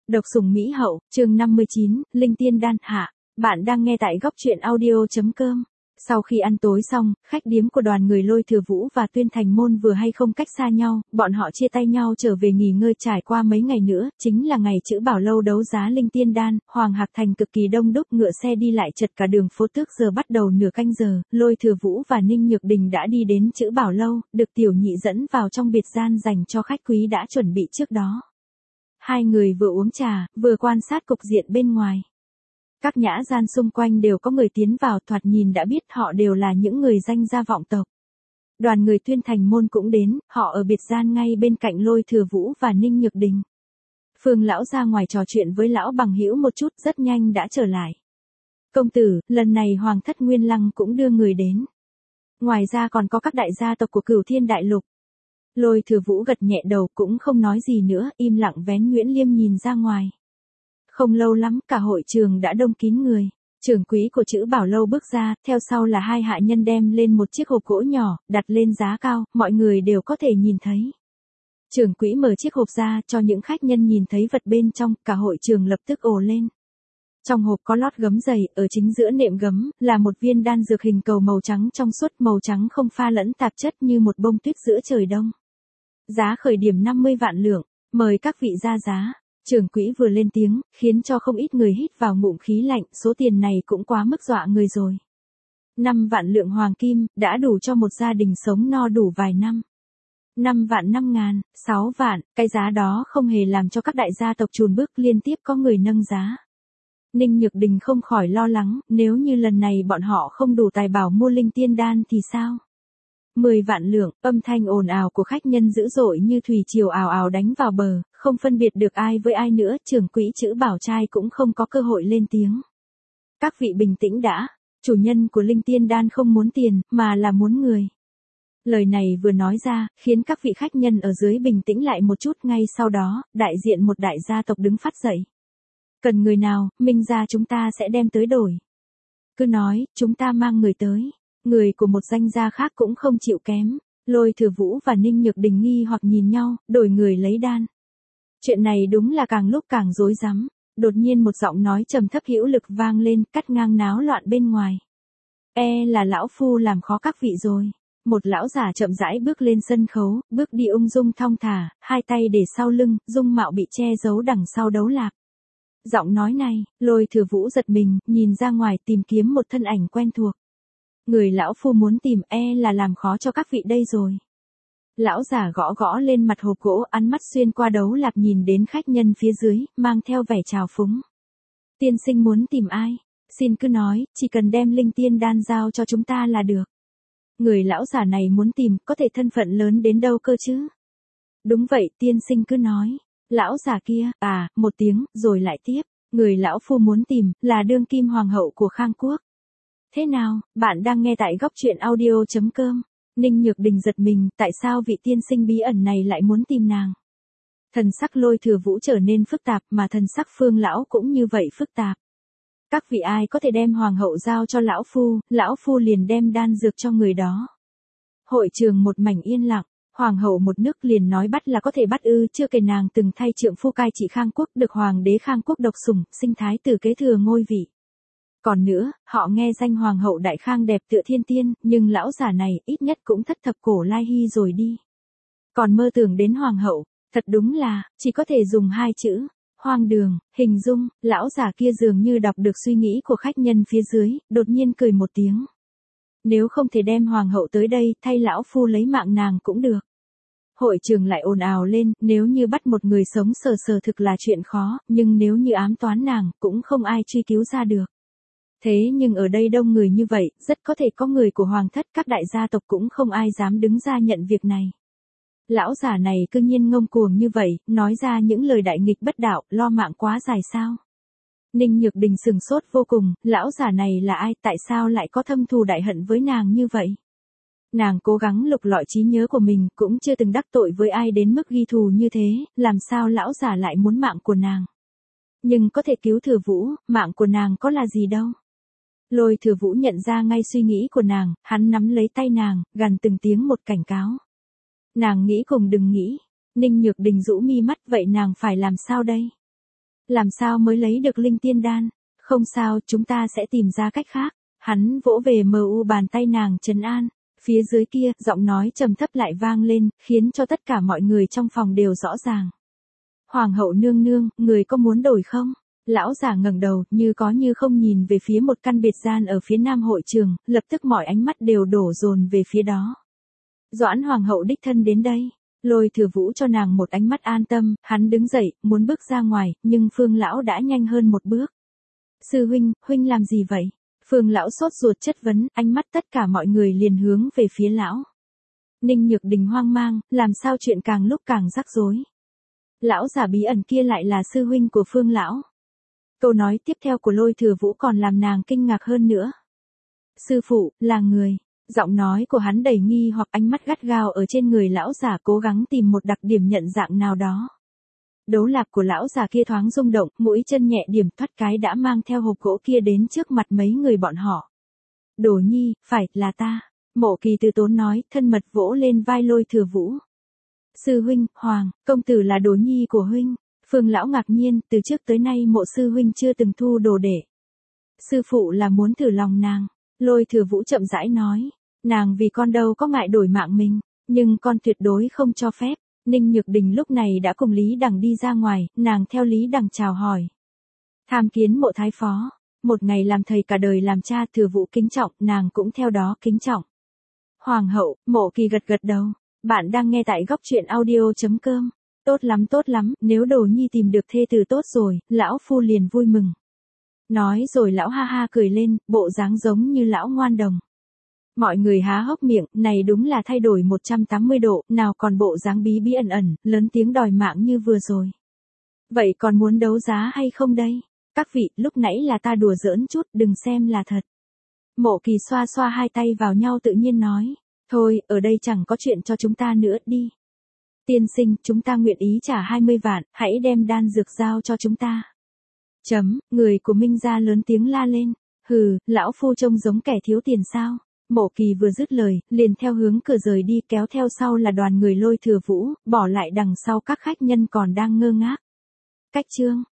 Độc sủng Mỹ hậu, chương 59, Linh Tiên Đan hạ. Bạn đang nghe tại góc truyện audio.com. Sau khi ăn tối xong, khách điếm của đoàn người Lôi Thừa Vũ và Tuyên Thành Môn vừa hay không cách xa nhau, bọn họ chia tay nhau trở về nghỉ ngơi. Trải qua mấy ngày nữa, chính là ngày Chữ Bảo Lâu đấu giá Linh Tiên Đan, Hoàng Hạc Thành cực kỳ đông đúc, ngựa xe đi lại chật cả đường phố. Tước giờ bắt đầu nửa canh giờ, Lôi Thừa Vũ và Ninh Nhược Đình đã đi đến Chữ Bảo Lâu, được Tiểu Nhị dẫn vào trong biệt gian dành cho khách quý đã chuẩn bị trước đó. Hai người vừa uống trà, vừa quan sát cục diện bên ngoài. Các nhã gian xung quanh đều có người tiến vào, thoạt nhìn đã biết họ đều là những người danh gia vọng tộc. Đoàn người Tuyên Thành Môn cũng đến, họ ở biệt gian ngay bên cạnh Lôi Thừa Vũ và Ninh Nhược Đình. Phương lão ra ngoài trò chuyện với lão bằng hữu một chút, rất nhanh đã trở lại. Công tử, lần này Hoàng thất Nguyên Lăng cũng đưa người đến. Ngoài ra còn có các đại gia tộc của Cửu Thiên Đại Lục. Lôi Thừa Vũ gật nhẹ đầu cũng không nói gì nữa, im lặng vén Nguyễn Liêm nhìn ra ngoài. Không lâu lắm cả hội trường đã đông kín người. Trưởng quỹ của Chữ Bảo Lâu bước ra, theo sau là hai hạ nhân đem lên một chiếc hộp gỗ nhỏ, đặt lên giá cao, mọi người đều có thể nhìn thấy. Trưởng quỹ mở chiếc hộp ra cho những khách nhân nhìn thấy vật bên trong, cả hội trường lập tức ồ lên. Trong hộp có lót gấm dày, ở chính giữa nệm gấm, là một viên đan dược hình cầu màu trắng trong suốt, màu trắng không pha lẫn tạp chất như một bông tuyết giữa trời đông. Giá khởi điểm 50 vạn lượng, mời các vị ra giá. Trưởng quỹ vừa lên tiếng, khiến cho không ít người hít vào ngụm khí lạnh, số tiền này cũng quá mức dọa người rồi. 5 vạn lượng hoàng kim, đã đủ cho một gia đình sống no đủ vài năm. 5 vạn 5 ngàn, 6 vạn, cái giá đó không hề làm cho các đại gia tộc chùn bước, liên tiếp có người nâng giá. Ninh Nhược Đình không khỏi lo lắng, nếu như lần này bọn họ không đủ tài bảo mua Linh Tiên Đan thì sao? 10 vạn lượng, âm thanh ồn ào của khách nhân dữ dội như thủy triều ào ào đánh vào bờ, không phân biệt được ai với ai nữa. Trưởng quỹ Chữ Bảo trai cũng không có cơ hội lên tiếng. Các vị bình tĩnh đã, chủ nhân của Linh Tiên Đan không muốn tiền, mà là muốn người. Lời này vừa nói ra, khiến các vị khách nhân ở dưới bình tĩnh lại một chút. Ngay sau đó, đại diện một đại gia tộc đứng phát dậy. Cần người nào, Minh gia chúng ta sẽ đem tới đổi. Cứ nói, chúng ta mang người tới. Người của một danh gia khác cũng không chịu kém. Lôi Thừa Vũ và Ninh Nhược Đình nghi hoặc nhìn nhau, đổi người lấy đan. Chuyện này đúng là càng lúc càng rối rắm. Đột nhiên một giọng nói trầm thấp hữu lực vang lên, cắt ngang náo loạn bên ngoài. Là lão phu làm khó các vị rồi. Một lão giả chậm rãi bước lên sân khấu, bước đi ung dung thong thả, hai tay để sau lưng, dung mạo bị che giấu đằng sau đấu lạp. Giọng nói này, Lôi Thừa Vũ giật mình, nhìn ra ngoài tìm kiếm một thân ảnh quen thuộc. Người lão phu muốn tìm là làm khó cho các vị đây rồi. Lão giả gõ gõ lên mặt hộp gỗ, ánh mắt xuyên qua đấu lạp nhìn đến khách nhân phía dưới, mang theo vẻ trào phúng. Tiên sinh muốn tìm ai? Xin cứ nói, chỉ cần đem Linh Tiên Đan giao cho chúng ta là được. Người lão giả này muốn tìm, có thể thân phận lớn đến đâu cơ chứ? Đúng vậy, tiên sinh cứ nói. Lão già kia, một tiếng, rồi lại tiếp. Người lão phu muốn tìm, là đương kim hoàng hậu của Khang Quốc. Thế nào, bạn đang nghe tại góc truyện audio.com. Ninh Nhược Đình giật mình, tại sao vị tiên sinh bí ẩn này lại muốn tìm nàng? Thần sắc Lôi Thừa Vũ trở nên phức tạp, mà thần sắc Phương lão cũng như vậy phức tạp. Các vị ai có thể đem hoàng hậu giao cho lão phu liền đem đan dược cho người đó. Hội trường một mảnh yên lặng. Hoàng hậu một nước liền nói bắt là có thể bắt ư? Chưa kể nàng từng thay trượng phu cai trị Khang Quốc, được hoàng đế Khang Quốc độc sủng, sinh thái tử kế thừa ngôi vị. Còn nữa, họ nghe danh hoàng hậu Đại Khang đẹp tựa thiên tiên, nhưng lão giả này ít nhất cũng thất thập cổ lai hy rồi đi. Còn mơ tưởng đến hoàng hậu, thật đúng là, chỉ có thể dùng hai chữ, hoang đường, hình dung. Lão giả kia dường như đọc được suy nghĩ của khách nhân phía dưới, đột nhiên cười một tiếng. Nếu không thể đem hoàng hậu tới đây, thay lão phu lấy mạng nàng cũng được. Hội trường lại ồn ào lên, nếu như bắt một người sống sờ sờ thực là chuyện khó, nhưng nếu như ám toán nàng, cũng không ai truy cứu ra được. Thế nhưng ở đây đông người như vậy, rất có thể có người của hoàng thất, các đại gia tộc cũng không ai dám đứng ra nhận việc này. Lão giả này cư nhiên ngông cuồng như vậy, nói ra những lời đại nghịch bất đạo, lo mạng quá dài sao? Ninh Nhược Đình sừng sốt vô cùng, lão giả này là ai, tại sao lại có thâm thù đại hận với nàng như vậy? Nàng cố gắng lục lọi trí nhớ của mình, cũng chưa từng đắc tội với ai đến mức ghi thù như thế, làm sao lão giả lại muốn mạng của nàng? Nhưng có thể cứu Thừa Vũ, mạng của nàng có là gì đâu? Lôi Thừa Vũ nhận ra ngay suy nghĩ của nàng, hắn nắm lấy tay nàng, gằn từng tiếng một cảnh cáo. Nàng nghĩ cùng đừng nghĩ. Ninh Nhược Đình rũ mi mắt, vậy nàng phải làm sao đây? Làm sao mới lấy được linh tiên đan? Không sao, chúng ta sẽ tìm ra cách khác. Hắn vỗ về mu bàn tay nàng trấn an. Phía dưới kia, giọng nói trầm thấp lại vang lên, khiến cho tất cả mọi người trong phòng đều rõ ràng. Hoàng hậu nương nương, người có muốn đổi không? Lão giả ngẩng đầu, như có như không nhìn về phía một căn biệt gian ở phía nam hội trường, lập tức mọi ánh mắt đều đổ dồn về phía đó. Doãn hoàng hậu đích thân đến đây. Lôi Thừa Vũ cho nàng một ánh mắt an tâm, hắn đứng dậy, muốn bước ra ngoài, nhưng Phương lão đã nhanh hơn một bước. Sư huynh, huynh làm gì vậy? Phương lão sốt ruột chất vấn, ánh mắt tất cả mọi người liền hướng về phía lão. Ninh Nhược Đình hoang mang, làm sao chuyện càng lúc càng rắc rối. Lão giả bí ẩn kia lại là sư huynh của Phương lão. Câu nói tiếp theo của Lôi Thừa Vũ còn làm nàng kinh ngạc hơn nữa. Sư phụ, là người. Giọng nói của hắn đầy nghi hoặc ánh mắt gắt gao ở trên người lão giả cố gắng tìm một đặc điểm nhận dạng nào đó. Đấu lạc của lão già kia thoáng rung động, mũi chân nhẹ điểm thoát cái đã mang theo hộp gỗ kia đến trước mặt mấy người bọn họ. Đồ nhi, phải, là ta. Mộ Kỳ từ tốn nói, thân mật vỗ lên vai Lôi Thừa Vũ. Sư huynh, hoàng, công tử là đồ nhi của huynh. Phương lão ngạc nhiên, từ trước tới nay mộ sư huynh chưa từng thu đồ đệ. Sư phụ là muốn thử lòng nàng. Lôi Thừa Vũ chậm rãi nói, nàng vì con đâu có ngại đổi mạng mình, nhưng con tuyệt đối không cho phép. Ninh Nhược Đình lúc này đã cùng Lý Đằng đi ra ngoài, nàng theo Lý Đằng chào hỏi. Tham kiến mộ thái phó, một ngày làm thầy cả đời làm cha. Thừa Vũ kính trọng, nàng cũng theo đó kính trọng. Hoàng hậu, Mộ Kỳ gật gật đầu, bạn đang nghe tại góc truyện audio.com. Tốt lắm, nếu đồ nhi tìm được thê tử tốt rồi, lão phu liền vui mừng. Nói rồi lão ha ha cười lên, bộ dáng giống như lão ngoan đồng. Mọi người há hốc miệng, này đúng là thay đổi 180 độ, nào còn bộ dáng bí bí ẩn ẩn, lớn tiếng đòi mạng như vừa rồi. Vậy còn muốn đấu giá hay không đây? Các vị, lúc nãy là ta đùa giỡn chút, đừng xem là thật. Mộ Kỳ xoa xoa hai tay vào nhau tự nhiên nói, thôi, ở đây chẳng có chuyện cho chúng ta nữa, đi. Tiên sinh, chúng ta nguyện ý trả 20 vạn, hãy đem đan dược giao cho chúng ta. Người của Minh gia lớn tiếng la lên, hừ, lão phu trông giống kẻ thiếu tiền sao? Mộ Kỳ vừa dứt lời, liền theo hướng cửa rời đi, kéo theo sau là đoàn người Lôi Thừa Vũ, bỏ lại đằng sau các khách nhân còn đang ngơ ngác. Cách chương